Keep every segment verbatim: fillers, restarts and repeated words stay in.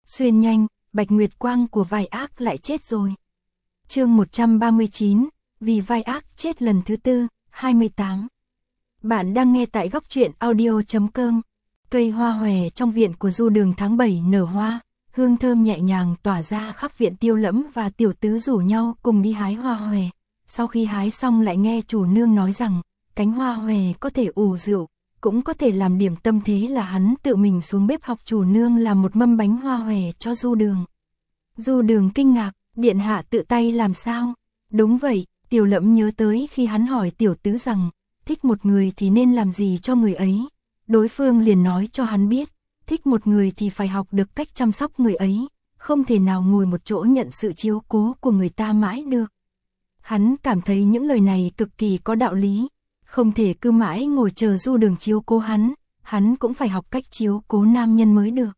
Xuyên nhanh, Bạch Nguyệt Quang của vai ác lại chết rồi. Chương một trăm ba mươi chín, vì vai ác chết lần thứ tư, hai mươi tám. Bạn đang nghe tại góc truyện audio chấm com. Cây hoa hòe trong viện của Du Đường tháng bảy nở hoa, hương thơm nhẹ nhàng tỏa ra khắp viện. Tiêu Lẫm và Tiểu Tứ rủ nhau cùng đi hái hoa hòe. Sau khi hái xong lại nghe chủ nương nói rằng, cánh hoa hòe có thể ủ rượu, cũng có thể làm điểm tâm, thế là hắn tự mình xuống bếp học chủ nương làm một mâm bánh hoa hòe cho Du Đường. Du Đường kinh ngạc, điện hạ tự tay làm sao? Đúng vậy, Tiểu Lẫm nhớ tới khi hắn hỏi Tiểu Tứ rằng, thích một người thì nên làm gì cho người ấy. Đối phương liền nói cho hắn biết, thích một người thì phải học được cách chăm sóc người ấy, không thể nào ngồi một chỗ nhận sự chiếu cố của người ta mãi được. Hắn cảm thấy những lời này cực kỳ có đạo lý, không thể cứ mãi ngồi chờ Du Đường chiếu cố hắn, hắn cũng phải học cách chiếu cố nam nhân mới được.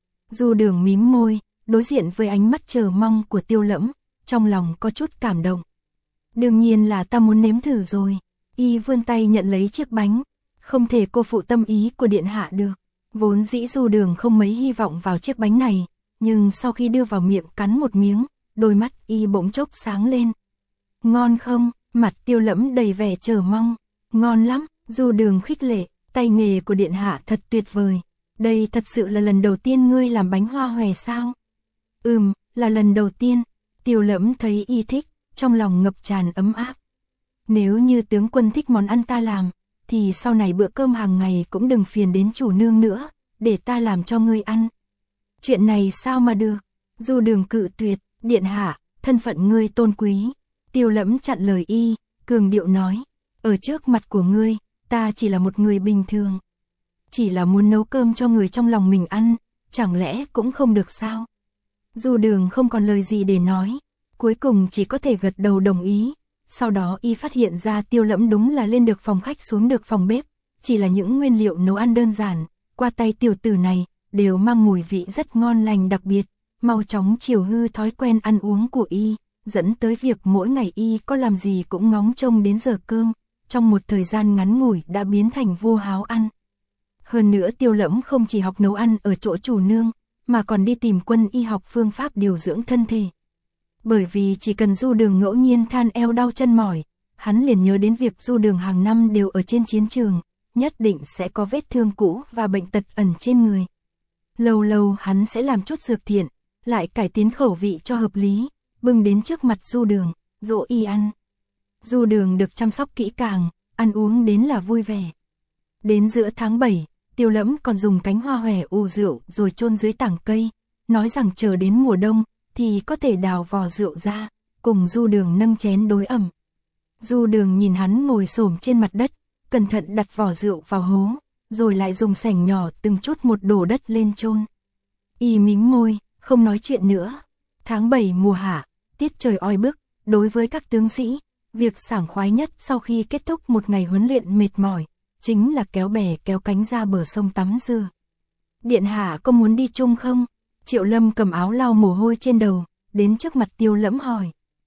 Du Đường mím môi, đối diện với ánh mắt chờ mong của Tiêu Lẫm, trong lòng có chút cảm động. Đương nhiên là ta muốn nếm thử rồi. Y vươn tay nhận lấy chiếc bánh, không thể cô phụ tâm ý của điện hạ được. Vốn dĩ Du Đường không mấy hy vọng vào chiếc bánh này, nhưng sau khi đưa vào miệng cắn một miếng, đôi mắt Y bỗng chốc sáng lên. Ngon không? Mặt Tiêu Lẫm đầy vẻ chờ mong. Ngon lắm, Du Đường khích lệ, tay nghề của điện hạ thật tuyệt vời. Đây thật sự là lần đầu tiên ngươi làm bánh hoa hòe sao? Ừm, là lần đầu tiên. Tiêu Lẫm thấy Y thích, trong lòng ngập tràn ấm áp. Nếu như tướng quân thích món ăn ta làm, thì sau này bữa cơm hàng ngày cũng đừng phiền đến chủ nương nữa, để ta làm cho ngươi ăn. Chuyện này sao mà được? Du Đường cự tuyệt, điện hạ, thân phận ngươi tôn quý. Tiêu Lẫm chặn lời Y, cường điệu nói, ở trước mặt của ngươi, ta chỉ là một người bình thường. Chỉ là muốn nấu cơm cho người trong lòng mình ăn, chẳng lẽ cũng không được sao? Du Đường không còn lời gì để nói, cuối cùng chỉ có thể gật đầu đồng ý. Sau đó Y phát hiện ra Tiêu Lẫm đúng là lên được phòng khách xuống được phòng bếp, chỉ là những nguyên liệu nấu ăn đơn giản, qua tay tiểu tử này, đều mang mùi vị rất ngon lành đặc biệt, mau chóng chiều hư thói quen ăn uống của Y, dẫn tới việc mỗi ngày Y có làm gì cũng ngóng trông đến giờ cơm, trong một thời gian ngắn ngủi đã biến thành vua háo ăn. Hơn nữa Tiêu Lẫm không chỉ học nấu ăn ở chỗ chủ nương, mà còn đi tìm Quân Y học phương pháp điều dưỡng thân thể. Bởi vì chỉ cần Du Đường ngẫu nhiên than eo đau chân mỏi, hắn liền nhớ đến việc Du Đường hàng năm đều ở trên chiến trường, nhất định sẽ có vết thương cũ và bệnh tật ẩn trên người. Lâu lâu hắn sẽ làm chút dược thiện, lại cải tiến khẩu vị cho hợp lý, bưng đến trước mặt Du Đường, dỗ Y ăn. Du Đường được chăm sóc kỹ càng, ăn uống đến là vui vẻ. Đến giữa tháng bảy, Tiêu Lẫm còn dùng cánh hoa hòe ủ rượu rồi chôn dưới tảng cây, nói rằng chờ đến mùa đông thì có thể đào vò rượu ra, cùng Du Đường nâng chén đối ẩm. Du Đường nhìn hắn ngồi xổm trên mặt đất, cẩn thận đặt vò rượu vào hố, rồi lại dùng sẻng nhỏ từng chút một đổ đất lên chôn. Y mím môi, không nói chuyện nữa. Tháng bảy mùa hạ, tiết trời oi bức, đối với các tướng sĩ, việc sảng khoái nhất sau khi kết thúc một ngày huấn luyện mệt mỏi, chính là kéo bè kéo cánh ra bờ sông tắm dừa. Điện hạ có muốn đi chung không? Triệu Lâm cầm áo lau mồ hôi trên đầu, đến trước mặt Tiêu Lẫm hỏi.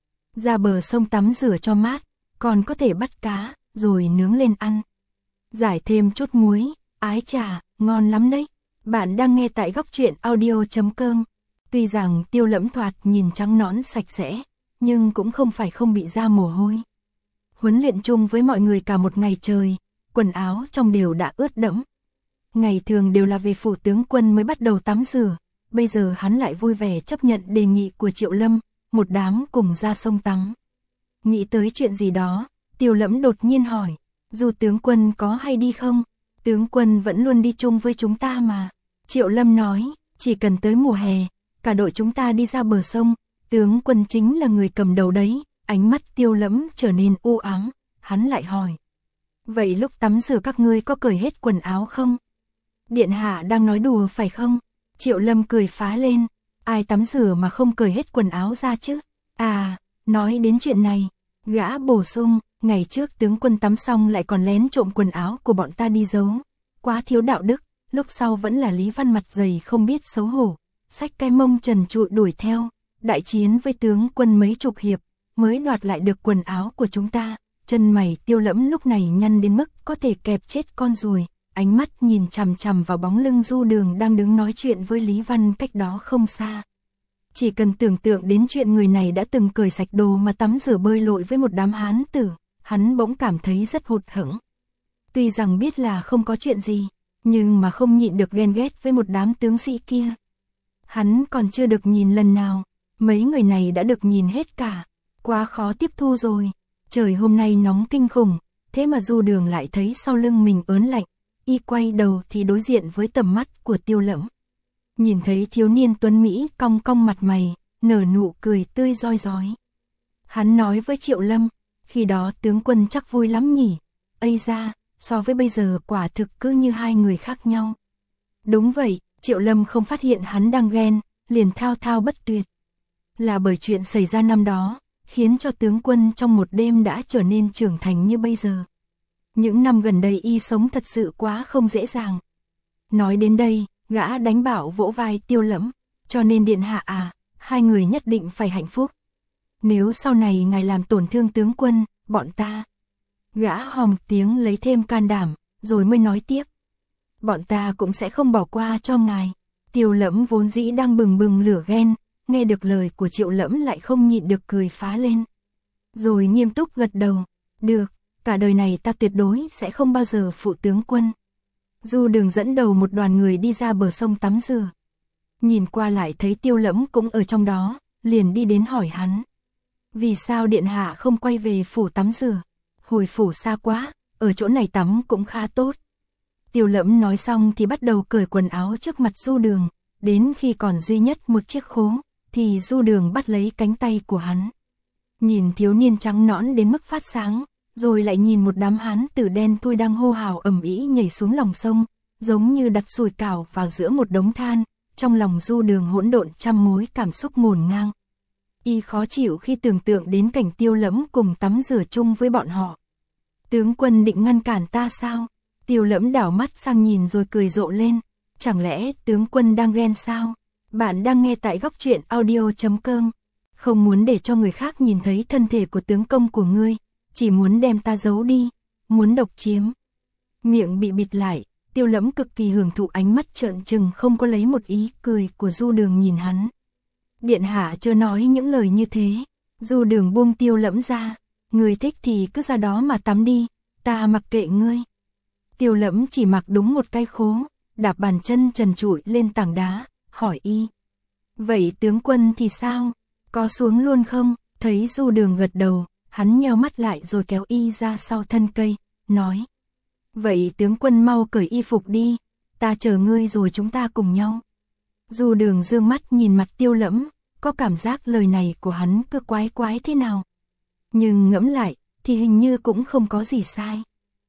Ra bờ sông tắm rửa cho mát, còn có thể bắt cá, rồi nướng lên ăn. Giải thêm chút muối, ái chà, ngon lắm đấy. Bạn đang nghe tại góc truyện audio chấm com. Tuy rằng Tiêu Lẫm thoạt nhìn trắng nõn sạch sẽ, nhưng cũng không phải không bị ra mồ hôi. Huấn luyện chung với mọi người cả một ngày trời, quần áo trong đều đã ướt đẫm. Ngày thường đều là về phủ tướng quân mới bắt đầu tắm rửa. Bây giờ hắn lại vui vẻ chấp nhận đề nghị của Triệu Lâm, một đám cùng ra sông tắm. Nghĩ tới chuyện gì đó, Tiêu Lẫm đột nhiên hỏi, dù tướng quân có hay đi không? Tướng quân vẫn luôn đi chung với chúng ta mà. Triệu Lâm nói, chỉ cần tới mùa hè, cả đội chúng ta đi ra bờ sông, tướng quân chính là người cầm đầu đấy. Ánh mắt Tiêu Lẫm trở nên u ám, hắn lại hỏi, vậy lúc tắm rửa các ngươi có cởi hết quần áo không? Điện hạ đang nói đùa phải không? Triệu Lâm cười phá lên, ai tắm rửa mà không cởi hết quần áo ra chứ? À, nói đến chuyện này, gã bổ sung, ngày trước tướng quân tắm xong lại còn lén trộm quần áo của bọn ta đi giấu. Quá thiếu đạo đức, lúc sau vẫn là Lý Văn mặt dày không biết xấu hổ, xách cái mông trần trụi đuổi theo, đại chiến với tướng quân mấy chục hiệp, mới đoạt lại được quần áo của chúng ta. Chân mày Tiêu Lẫm lúc này nhăn đến mức có thể kẹp chết con ruồi, ánh mắt nhìn chằm chằm vào bóng lưng Du Đường đang đứng nói chuyện với Lý Văn cách đó không xa. Chỉ cần tưởng tượng đến chuyện người này đã từng cởi sạch đồ mà tắm rửa bơi lội với một đám hán tử, hắn bỗng cảm thấy rất hụt hẫng. Tuy rằng biết là không có chuyện gì, nhưng mà không nhịn được ghen ghét với một đám tướng sĩ kia. Hắn còn chưa được nhìn lần nào, mấy người này đã được nhìn hết cả, quá khó tiếp thu rồi. Trời hôm nay nóng kinh khủng, thế mà Du Đường lại thấy sau lưng mình ớn lạnh, y quay đầu thì đối diện với tầm mắt của Tiêu Lẫm. Nhìn thấy thiếu niên tuấn Mỹ cong cong mặt mày, nở nụ cười tươi rói rói. Hắn nói với Triệu Lâm, khi đó tướng quân chắc vui lắm nhỉ, ây ra, so với bây giờ quả thực cứ như hai người khác nhau. Đúng vậy, Triệu Lâm không phát hiện hắn đang ghen, liền thao thao bất tuyệt. Là bởi chuyện xảy ra năm đó, khiến cho tướng quân trong một đêm đã trở nên trưởng thành như bây giờ. Những năm gần đây y sống thật sự quá không dễ dàng. Nói đến đây, gã đánh bảo vỗ vai Tiêu Lẫm, cho nên điện hạ à, hai người nhất định phải hạnh phúc. Nếu sau này ngài làm tổn thương tướng quân, bọn ta. Gã hòm tiếng lấy thêm can đảm, rồi mới nói tiếp. Bọn ta cũng sẽ không bỏ qua cho ngài. Tiêu Lẫm vốn dĩ đang bừng bừng lửa ghen, nghe được lời của Triệu Lẫm lại không nhịn được cười phá lên. Rồi nghiêm túc gật đầu, được, cả đời này ta tuyệt đối sẽ không bao giờ phụ tướng quân. Du Đường dẫn đầu một đoàn người đi ra bờ sông tắm rửa. Nhìn qua lại thấy Tiêu Lẫm cũng ở trong đó, liền đi đến hỏi hắn. Vì sao điện hạ không quay về phủ tắm rửa? Hồi phủ xa quá, ở chỗ này tắm cũng khá tốt. Tiêu Lẫm nói xong thì bắt đầu cởi quần áo trước mặt Du Đường, đến khi còn duy nhất một chiếc khố, thì Du Đường bắt lấy cánh tay của hắn. Nhìn thiếu niên trắng nõn đến mức phát sáng, rồi lại nhìn một đám hán tử đen thui đang hô hào ầm ĩ nhảy xuống lòng sông, giống như đặt sủi cảo vào giữa một đống than, trong lòng Du Đường hỗn độn trăm mối cảm xúc ngổn ngang. Y khó chịu khi tưởng tượng đến cảnh Tiêu Lẫm cùng tắm rửa chung với bọn họ. Tướng quân định ngăn cản ta sao? Tiêu Lẫm đảo mắt sang nhìn rồi cười rộ lên. Chẳng lẽ tướng quân đang ghen sao? Bạn đang nghe tại góc truyện audio chấm com. Không muốn để cho người khác nhìn thấy thân thể của tướng công của ngươi, chỉ muốn đem ta giấu đi, muốn độc chiếm. Miệng bị bịt lại, Tiêu Lẫm cực kỳ hưởng thụ ánh mắt trợn trừng không có lấy một ý cười của Du Đường nhìn hắn. Điện hạ chưa nói những lời như thế. Du Đường buông Tiêu Lẫm ra. Ngươi thích thì cứ ra đó mà tắm đi, ta mặc kệ ngươi. Tiêu Lẫm chỉ mặc đúng một cái khố, đạp bàn chân trần trụi lên tảng đá, hỏi y. Vậy tướng quân thì sao? Có xuống luôn không? Thấy Du Đường gật đầu, hắn nheo mắt lại rồi kéo y ra sau thân cây, nói. Vậy tướng quân mau cởi y phục đi, ta chờ ngươi rồi chúng ta cùng nhau. Du Đường dương mắt nhìn mặt Tiêu Lẫm, có cảm giác lời này của hắn cứ quái quái thế nào. Nhưng ngẫm lại, thì hình như cũng không có gì sai.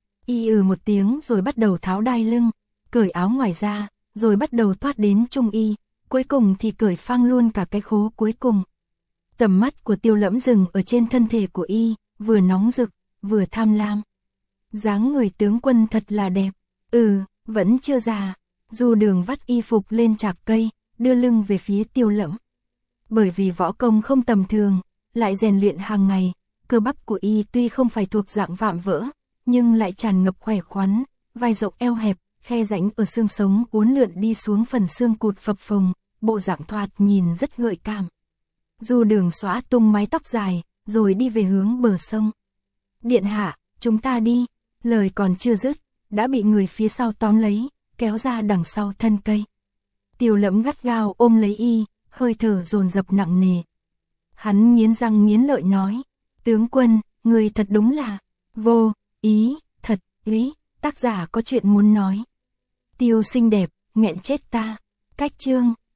Y ừ một tiếng rồi bắt đầu tháo đai lưng, cởi áo ngoài ra, rồi bắt đầu thoát đến trung y, cuối cùng thì cởi phăng luôn cả cái khố cuối cùng. Tầm mắt của Tiêu Lẫm dừng ở trên thân thể của y, vừa nóng rực, vừa tham lam. Dáng người tướng quân thật là đẹp, ừ, vẫn chưa già. Du Đường vắt y phục lên chạc cây, đưa lưng về phía Tiêu Lẫm. Bởi vì võ công không tầm thường, lại rèn luyện hàng ngày, cơ bắp của y tuy không phải thuộc dạng vạm vỡ, nhưng lại tràn ngập khỏe khoắn, vai rộng eo hẹp, khe rãnh ở xương sống uốn lượn đi xuống phần xương cụt phập phồng, bộ dạng thoạt nhìn rất gợi cảm. Du Đường xõa tung mái tóc dài, rồi đi về hướng bờ sông. Điện hạ, chúng ta đi. Lời còn chưa dứt, đã bị người phía sau tóm lấy, kéo ra đằng sau thân cây. Tiêu Lẫm gắt gao ôm lấy y, hơi thở dồn dập nặng nề. Hắn nghiến răng nghiến lợi nói, tướng quân, người thật đúng là vô ý, thật ý, tác giả có chuyện muốn nói. Tiêu xinh đẹp, nghẹn chết ta. Cách chương